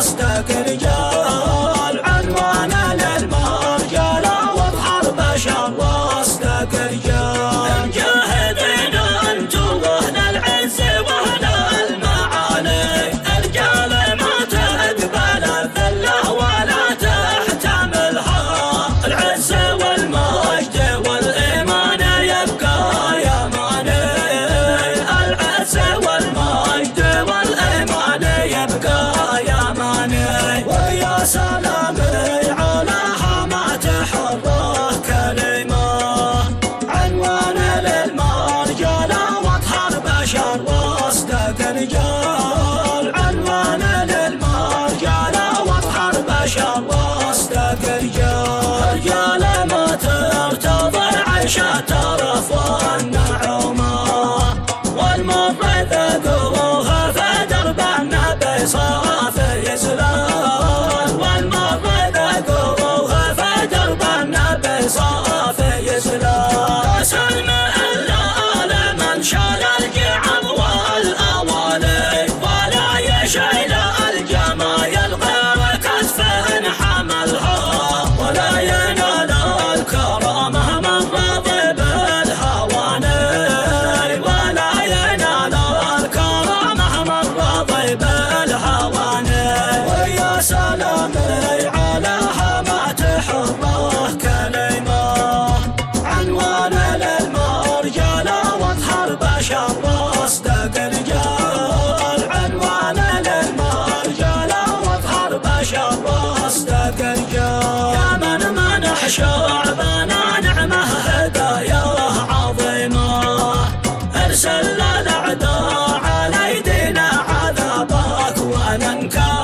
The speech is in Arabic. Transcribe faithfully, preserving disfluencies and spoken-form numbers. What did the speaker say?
وسطك رجال، عنوان للمرجال واظهر بشر وسطك رجال. المجاهدين انتم اهل العز واهل المعالي، الرجال ما تقبل الذله ولا تحتملها، العز والمجد والايمان يبقى يا ماني، العز والمجد والايمان يبقى يا ماني. ويا سلامي على حماة حره كلمه، عنوان للمرجال واظهر بشر وسطك رجال، عنوان للمرجال واظهر بشر وسطك رجال. رجال ما ترتضي عيشة ترف والنعومة، والمر ذقوها في درب النبي صافي يزلال، والمر ذقوها في درب النبي صافي يزلال. سلم اللال من شال الجعب والأوالي، ولا يشيل الجمايل غير كتف حملها، ولا ينال الكرامة من رضي بالهواني، ولا ينال الكرامة من رضي بالهواني. ويا سلامي على حماة حره كلمه، عنوان للمرجال واظهر بشر وسطك رجال، عنوان للمرجال واظهر بشر وسطك رجال. يا من منح شعبنا نعمه هدايا عظيمه، ارسل للاعداء على ايدينا عذابك وننكر.